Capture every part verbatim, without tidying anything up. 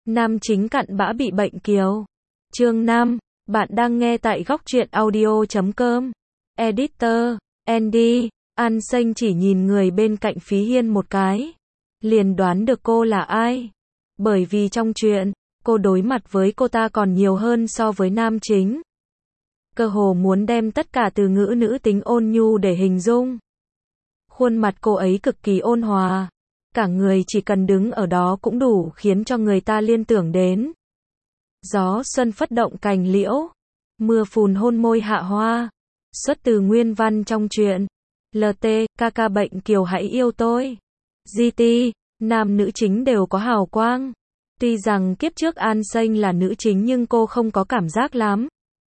Nam chính cặn bã bị bệnh kiều. Chương năm, bạn đang nghe tại góc truyện audio chấm com. Editor, Andy, An Xanh chỉ nhìn người bên cạnh Phí Hiên một cái, liền đoán được cô là ai. Bởi vì trong chuyện, cô đối mặt với cô ta còn nhiều hơn so với nam chính. Cơ hồ muốn đem tất cả từ ngữ nữ tính ôn nhu để hình dung. Khuôn mặt cô ấy cực kỳ ôn hòa, cả người chỉ cần đứng ở đó cũng đủ khiến cho người ta liên tưởng đến. Gió xuân phất động cành liễu, mưa phùn hôn môi hạ hoa. Xuất từ nguyên văn trong truyện. lờ tê, ca ca bệnh kiều hãy yêu tôi. giê tê, nam nữ chính đều có hào quang. Tuy rằng kiếp trước An Xanh là nữ chính nhưng cô không có cảm giác lắm.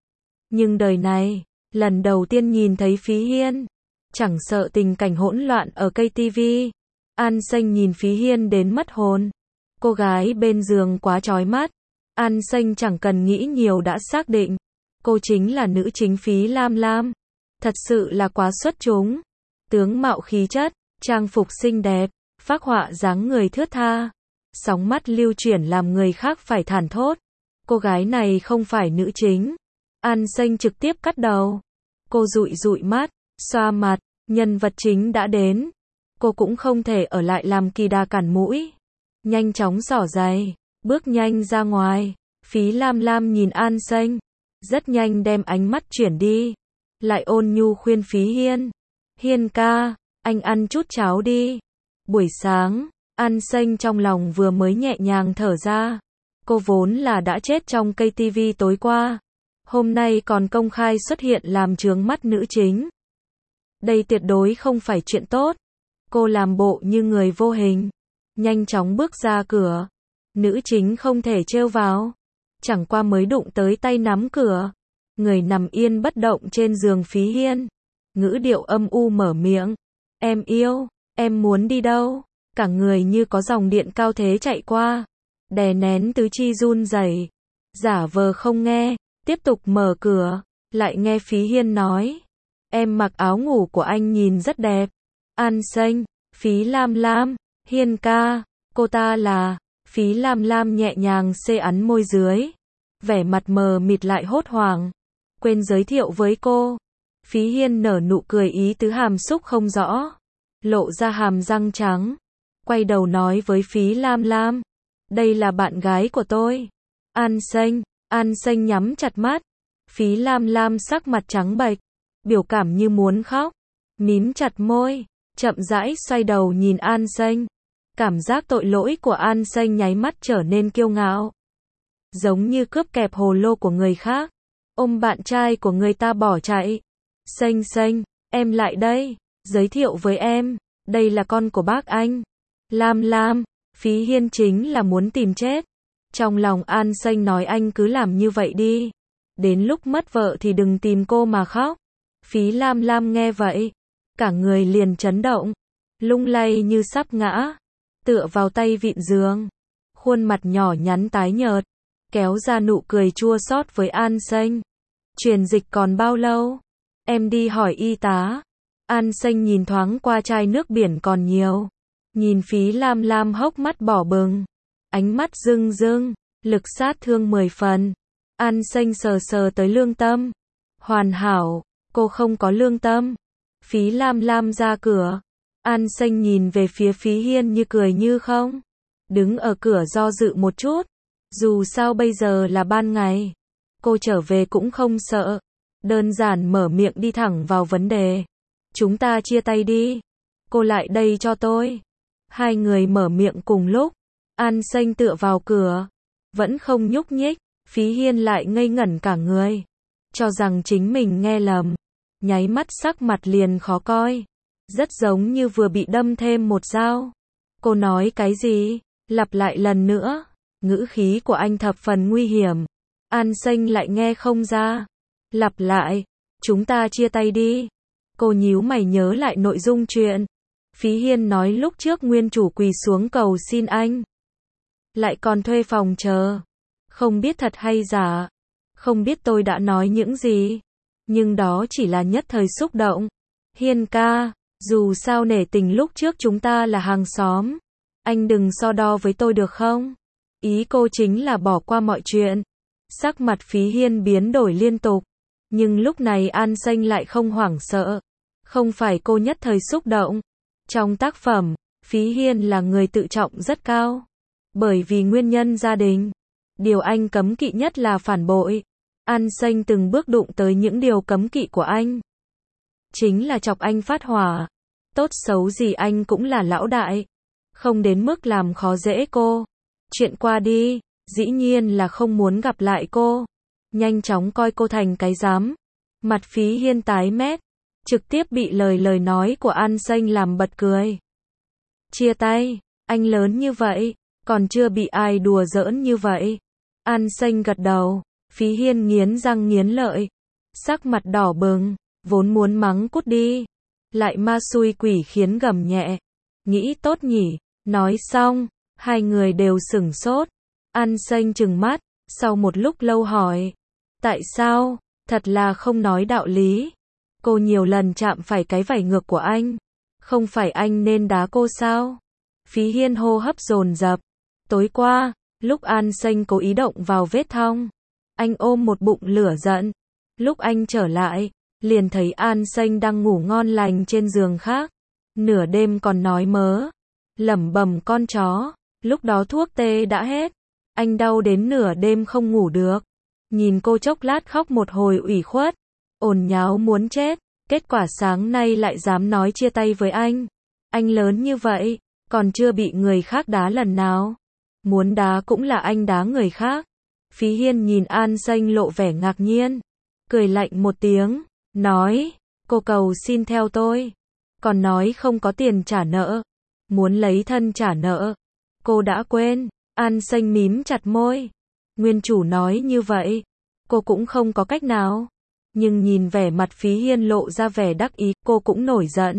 Nhưng đời này, lần đầu tiên nhìn thấy Phí Hiên, chẳng sợ tình cảnh hỗn loạn ở cây ti vi, An Xanh nhìn Phí Hiên đến mất hồn. Cô gái bên giường quá chói mắt, An Xanh chẳng cần nghĩ nhiều đã xác định, cô chính là nữ chính Phí Lam Lam. Thật sự là quá xuất chúng. Tướng mạo khí chất, trang phục xinh đẹp, phác họa dáng người thướt tha, sóng mắt lưu chuyển làm người khác phải thản thốt. Cô gái này không phải nữ chính. An Xanh trực tiếp cắt đầu. Cô dụi dụi mắt, xoa mặt, nhân vật chính đã đến. Cô cũng không thể ở lại làm kỳ đà cản mũi. Nhanh chóng xỏ giày, bước nhanh ra ngoài. Phí Lam Lam nhìn An Xanh, rất nhanh đem ánh mắt chuyển đi. Lại ôn nhu khuyên Phí Hiên. Hiên ca, anh ăn chút cháo đi. Buổi sáng, An Xanh trong lòng vừa mới nhẹ nhàng thở ra. Cô vốn là đã chết trong cây ti vi tối qua. Hôm nay còn công khai xuất hiện làm chướng mắt nữ chính. Đây tuyệt đối không phải chuyện tốt. Cô làm bộ như người vô hình, nhanh chóng bước ra cửa. Nữ chính không thể trêu vào. Chẳng qua mới đụng tới tay nắm cửa. Người nằm yên bất động trên giường Phí Hiên. Ngữ điệu âm u mở miệng. Em yêu, em muốn đi đâu? Cả người như có dòng điện cao thế chạy qua. Đè nén tứ chi run rẩy, giả vờ không nghe, tiếp tục mở cửa. Lại nghe Phí Hiên nói. Em mặc áo ngủ của anh nhìn rất đẹp. An Xanh, Phí Lam Lam, Hiên ca, cô ta là. Phí Lam Lam nhẹ nhàng xê ắn môi dưới. Vẻ mặt mờ mịt lại hốt hoảng. Quên giới thiệu với cô. Phí Hiên nở nụ cười ý tứ hàm xúc không rõ. Lộ ra hàm răng trắng. Quay đầu nói với Phí Lam Lam. Đây là bạn gái của tôi. An Xanh, An Xanh nhắm chặt mắt. Phí Lam Lam sắc mặt trắng bệch, biểu cảm như muốn khóc. Mím chặt môi, chậm rãi xoay đầu nhìn An Xanh. Cảm giác tội lỗi của An Xanh nháy mắt trở nên kiêu ngạo. Giống như cướp kẹp hồ lô của người khác. Ôm bạn trai của người ta bỏ chạy. Xanh Xanh, em lại đây, giới thiệu với em, đây là con của bác anh. Lam Lam, Phí Hiên chính là muốn tìm chết. Trong lòng An Xanh nói anh cứ làm như vậy đi. Đến lúc mất vợ thì đừng tìm cô mà khóc. Phí Lam Lam nghe vậy, cả người liền chấn động, lung lay như sắp ngã, tựa vào tay vịn giường. Khuôn mặt nhỏ nhắn tái nhợt, kéo ra nụ cười chua xót với An Xanh. Truyền dịch còn bao lâu? Em đi hỏi y tá. An Xanh nhìn thoáng qua chai nước biển còn nhiều. Nhìn Phí Lam Lam hốc mắt đỏ bừng. Ánh mắt rưng rưng, lực sát thương mười phần. An Xanh sờ sờ tới lương tâm. Hoàn hảo, cô không có lương tâm. Phí Lam Lam ra cửa. An Xanh nhìn về phía Phí Hiên như cười như không. Đứng ở cửa do dự một chút. Dù sao bây giờ là ban ngày. Cô trở về cũng không sợ. Đơn giản mở miệng đi thẳng vào vấn đề. Chúng ta chia tay đi. Cô lại đây cho tôi. Hai người mở miệng cùng lúc. An Xanh tựa vào cửa. Vẫn không nhúc nhích. Phí Hiên lại ngây ngẩn cả người. Cho rằng chính mình nghe lầm. Nháy mắt sắc mặt liền khó coi. Rất giống như vừa bị đâm thêm một dao. Cô nói cái gì? Lặp lại lần nữa. Ngữ khí của anh thập phần nguy hiểm. An Xanh lại nghe không ra. Lặp lại. Chúng ta chia tay đi. Cô nhíu mày nhớ lại nội dung chuyện. Phí Hiên nói lúc trước nguyên chủ quỳ xuống cầu xin anh. Lại còn thuê phòng chờ. Không biết thật hay giả. Không biết tôi đã nói những gì. Nhưng đó chỉ là nhất thời xúc động. Hiên ca, dù sao nể tình lúc trước chúng ta là hàng xóm. Anh đừng so đo với tôi được không? Ý cô chính là bỏ qua mọi chuyện. Sắc mặt Phí Hiên biến đổi liên tục. Nhưng lúc này An Xanh lại không hoảng sợ. Không phải cô nhất thời xúc động. Trong tác phẩm, Phí Hiên là người tự trọng rất cao. Bởi vì nguyên nhân gia đình. Điều anh cấm kỵ nhất là phản bội. An Xanh từng bước đụng tới những điều cấm kỵ của anh. Chính là chọc anh phát hỏa. Tốt xấu gì anh cũng là lão đại. Không đến mức làm khó dễ cô. Chuyện qua đi, dĩ nhiên là không muốn gặp lại cô. Nhanh chóng coi cô thành cái dám. Mặt Phí Hiên tái mét. Trực tiếp bị lời lời nói của An Xanh làm bật cười. Chia tay, anh lớn như vậy, còn chưa bị ai đùa giỡn như vậy. An Xanh gật đầu, Phí Hiên nghiến răng nghiến lợi. Sắc mặt đỏ bừng, vốn muốn mắng cút đi. Lại ma xui quỷ khiến gầm nhẹ. Nghĩ tốt nhỉ, nói xong, hai người đều sửng sốt. An Xanh trừng mắt, sau một lúc lâu hỏi. Tại sao, thật là không nói đạo lý. Cô nhiều lần chạm phải cái vảy ngược của anh. Không phải anh nên đá cô sao? Phí Hiên hô hấp dồn dập. Tối qua, lúc An Xanh cố ý động vào vết thong, anh ôm một bụng lửa giận. Lúc anh trở lại, liền thấy An Xanh đang ngủ ngon lành trên giường khác. Nửa đêm còn nói mớ, lẩm bẩm con chó. Lúc đó thuốc tê đã hết. Anh đau đến nửa đêm không ngủ được. Nhìn cô chốc lát khóc một hồi ủy khuất. Ồn nháo muốn chết. Kết quả sáng nay lại dám nói chia tay với anh. Anh lớn như vậy, còn chưa bị người khác đá lần nào. Muốn đá cũng là anh đá người khác. Phí Hiên nhìn An Xanh lộ vẻ ngạc nhiên. Cười lạnh một tiếng, nói, cô cầu xin theo tôi. Còn nói không có tiền trả nợ. Muốn lấy thân trả nợ. Cô đã quên. An Xanh mím chặt môi. Nguyên chủ nói như vậy. Cô cũng không có cách nào. Nhưng nhìn vẻ mặt Phí Hiên lộ ra vẻ đắc ý, cô cũng nổi giận.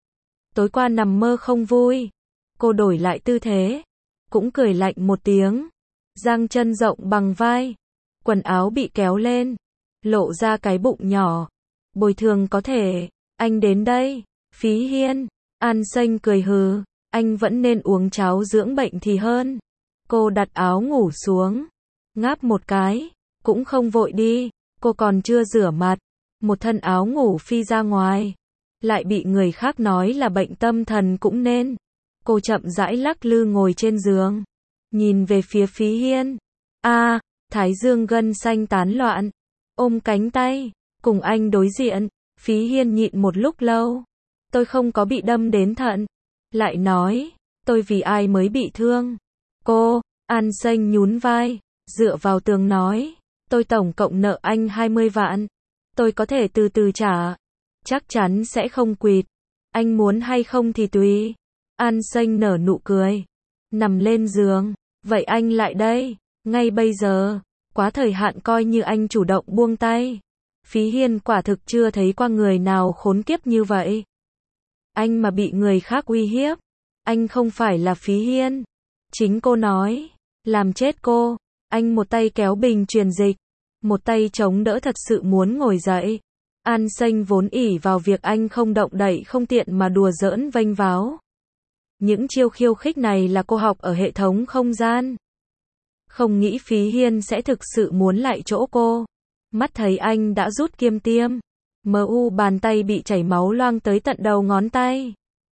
Tối qua nằm mơ không vui. Cô đổi lại tư thế. Cũng cười lạnh một tiếng. Giang chân rộng bằng vai. Quần áo bị kéo lên. Lộ ra cái bụng nhỏ. Bồi thường có thể. Anh đến đây. Phí Hiên. An Xanh cười hừ. Anh vẫn nên uống cháo dưỡng bệnh thì hơn. Cô đặt áo ngủ xuống. Ngáp một cái. Cũng không vội đi. Cô còn chưa rửa mặt. Một thân áo ngủ phi ra ngoài. Lại bị người khác nói là bệnh tâm thần cũng nên. Cô chậm rãi lắc lư ngồi trên giường. Nhìn về phía Phí Hiên. A, à, thái dương gân xanh tán loạn. Ôm cánh tay. Cùng anh đối diện. Phí Hiên nhịn một lúc lâu. Tôi không có bị đâm đến thận. Lại nói. Tôi vì ai mới bị thương. Cô. An Xanh nhún vai. Dựa vào tường nói. Tôi tổng cộng nợ anh hai mươi vạn. Tôi có thể từ từ trả. Chắc chắn sẽ không quỵt. Anh muốn hay không thì tùy. An Xanh nở nụ cười. Nằm lên giường. Vậy anh lại đây. Ngay bây giờ. Quá thời hạn coi như anh chủ động buông tay. Phí Hiên quả thực chưa thấy qua người nào khốn kiếp như vậy. Anh mà bị người khác uy hiếp. Anh không phải là Phí Hiên. Chính cô nói. Làm chết cô. Anh một tay kéo bình truyền dịch. Một tay chống đỡ thật sự muốn ngồi dậy. An Xanh vốn ỷ vào việc anh không động đậy không tiện mà đùa giỡn vênh váo. Những chiêu khiêu khích này là cô học ở hệ thống không gian. Không nghĩ Phí Hiên sẽ thực sự muốn lại chỗ cô. Mắt thấy anh đã rút kiêm tiêm. Mờ u bàn tay bị chảy máu loang tới tận đầu ngón tay.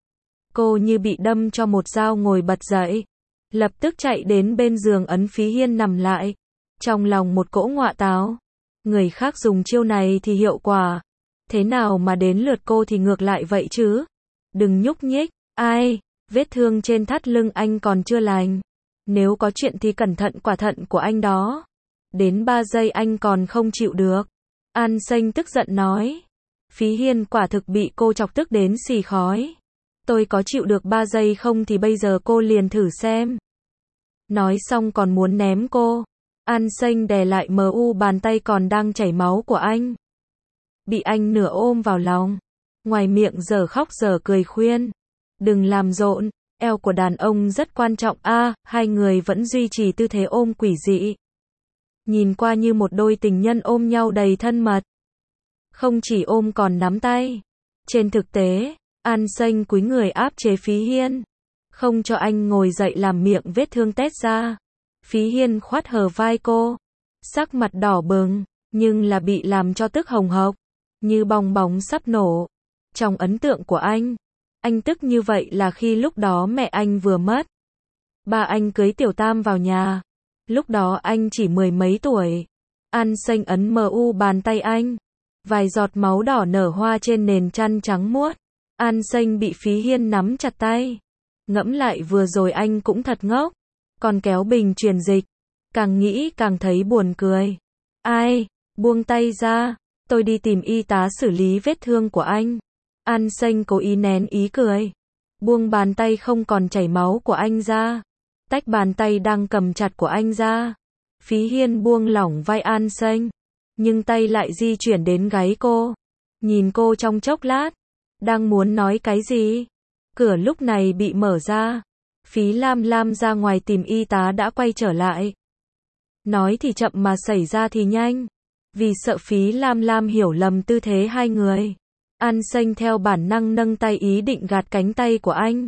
Cô như bị đâm cho một dao ngồi bật dậy. Lập tức chạy đến bên giường ấn Phí Hiên nằm lại. Trong lòng một cỗ ngọa táo. Người khác dùng chiêu này thì hiệu quả. Thế nào mà đến lượt cô thì ngược lại vậy chứ? Đừng nhúc nhích. Ai? Vết thương trên thắt lưng anh còn chưa lành. Nếu có chuyện thì cẩn thận quả thận của anh đó. Đến ba giây anh còn không chịu được. An Xanh tức giận nói. Phí Hiên quả thực bị cô chọc tức đến xì khói. Tôi có chịu được ba giây không thì bây giờ cô liền thử xem. Nói xong còn muốn ném cô. An Xanh đè lại mờ u bàn tay còn đang chảy máu của anh. Bị anh nửa ôm vào lòng. Ngoài miệng giờ khóc giờ cười khuyên. Đừng làm rộn, eo của đàn ông rất quan trọng a. À, hai người vẫn duy trì tư thế ôm quỷ dị. Nhìn qua như một đôi tình nhân ôm nhau đầy thân mật. Không chỉ ôm còn nắm tay. Trên thực tế, An Xanh cúi người áp chế Phí Hiên. Không cho anh ngồi dậy làm miệng vết thương tét ra. Phí Hiên khoát hờ vai cô. Sắc mặt đỏ bừng, nhưng là bị làm cho tức hồng hộc, như bong bóng sắp nổ. Trong ấn tượng của anh, anh tức như vậy là khi lúc đó mẹ anh vừa mất. Ba anh cưới Tiểu Tam vào nhà. Lúc đó anh chỉ mười mấy tuổi. An Xanh ấn mu bàn tay anh. Vài giọt máu đỏ nở hoa trên nền chăn trắng muốt. An Xanh bị Phí Hiên nắm chặt tay. Ngẫm lại vừa rồi anh cũng thật ngốc. Còn kéo bình truyền dịch. Càng nghĩ càng thấy buồn cười. Ai? Buông tay ra. Tôi đi tìm y tá xử lý vết thương của anh. An Xanh cố ý nén ý cười. Buông bàn tay không còn chảy máu của anh ra. Tách bàn tay đang cầm chặt của anh ra. Phí Hiên buông lỏng vai An Xanh. Nhưng tay lại di chuyển đến gáy cô. Nhìn cô trong chốc lát. Đang muốn nói cái gì? Cửa lúc này bị mở ra. Phí Lam Lam ra ngoài tìm y tá đã quay trở lại. Nói thì chậm mà xảy ra thì nhanh. Vì sợ Phí Lam Lam hiểu lầm tư thế hai người. An Xanh theo bản năng nâng tay ý định gạt cánh tay của anh.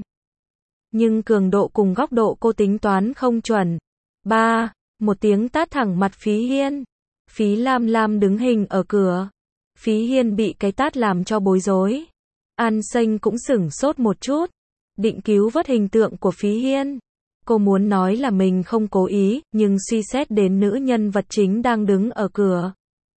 Nhưng cường độ cùng góc độ cô tính toán không chuẩn. Ba, một tiếng tát thẳng mặt Phí Hiên. Phí Lam Lam đứng hình ở cửa. Phí Hiên bị cái tát làm cho bối rối. An Xanh cũng sửng sốt một chút. Định cứu vớt hình tượng của Phí Hiên. Cô muốn nói là mình không cố ý, nhưng suy xét đến nữ nhân vật chính đang đứng ở cửa.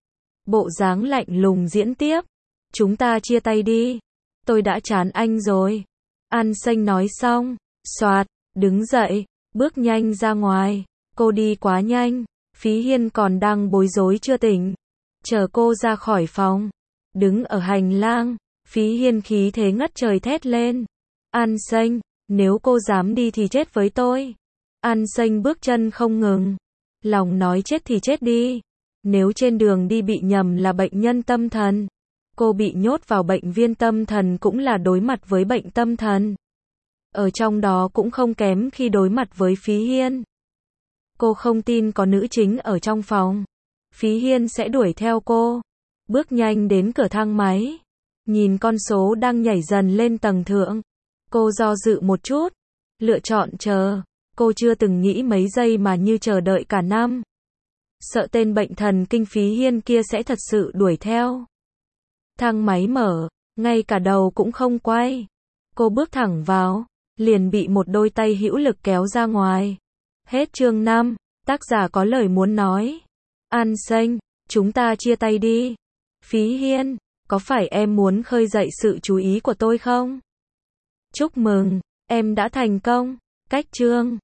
Bộ dáng lạnh lùng diễn tiếp. Chúng ta chia tay đi. Tôi đã chán anh rồi. An Xanh nói xong, xoạt, đứng dậy, bước nhanh ra ngoài. Cô đi quá nhanh. Phí Hiên còn đang bối rối chưa tỉnh. Chờ cô ra khỏi phòng. Đứng ở hành lang. Phí Hiên khí thế ngất trời thét lên. An Xanh, nếu cô dám đi thì chết với tôi. An Xanh bước chân không ngừng. Lòng nói chết thì chết đi. Nếu trên đường đi bị nhầm là bệnh nhân tâm thần. Cô bị nhốt vào bệnh viện tâm thần cũng là đối mặt với bệnh tâm thần. Ở trong đó cũng không kém khi đối mặt với Phí Hiên. Cô không tin có nữ chính ở trong phòng. Phí Hiên sẽ đuổi theo cô. Bước nhanh đến cửa thang máy. Nhìn con số đang nhảy dần lên tầng thượng. Cô do dự một chút. Lựa chọn chờ. Cô chưa từng nghĩ mấy giây mà như chờ đợi cả năm. Sợ tên bệnh thần kinh Phí Hiên kia sẽ thật sự đuổi theo. Thang máy mở. Ngay cả đầu cũng không quay. Cô bước thẳng vào. Liền bị một đôi tay hữu lực kéo ra ngoài. Hết chương năm. Tác giả có lời muốn nói. An Xanh, chúng ta chia tay đi. Phí Hiên, có phải em muốn khơi dậy sự chú ý của tôi không? Chúc mừng, em đã thành công. Cách chương